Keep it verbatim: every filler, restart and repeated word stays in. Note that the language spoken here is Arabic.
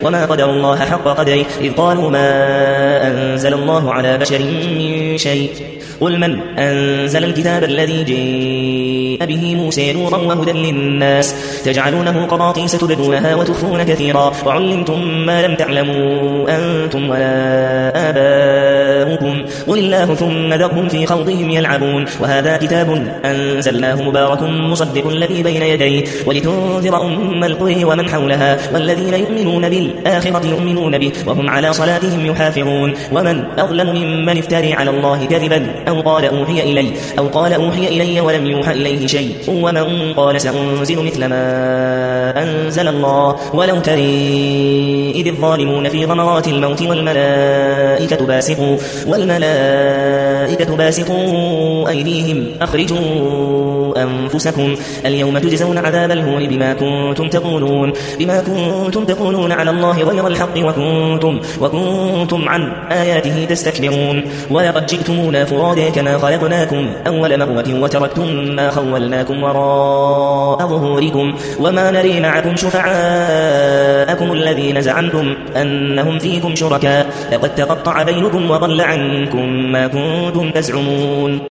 وما قدر الله حق قدره إذ قالوا ما أنزل الله على بشر من شيء قل من أنزل الكتاب الذي جاء به موسى نورا وهدى للناس تجعلونه قراطيس تبدونها وتخفون كثيرا وعلمتم ما لم تعلموا أنتم ولا آباؤكم قل الله ثم ذرهم في خوضهم يلعبون وهذا كتاب أنزلناه مبارك مصدق الذي بين يديه ولتنذر أم القرى ومن حولها والذين يؤمنون بالآخرة يؤمنون به وهم على صلاتهم يحافظون ومن أظلم ممن افتري على الله كذبا أو قال أوحي إلي أو قال أوحي إلي ولم يوحى إليه شيء ومن قال سأنزل مثل ما أنزل الله ولو تري إذ الظالمون في غمرات الموت والملائكة باسطوا والملائكة باسطوا أيديهم أخرجوا أنفسكم اليوم تجزون عذاب الهون بما كنتم تقولون بما كنتم تقولون على الله غير الحق وكنتم وكنتم عن آياته تستكبرون ولقد جئتمونا فرادا كما خلقناكم أول مرة وتركتم ما خولناكم وراء ظهوركم وما نري معكم شفعاءكم الذين زعمتم أنهم فيكم شركاء لقد تقطع بينكم وضل عنكم ما كنتم تزعمون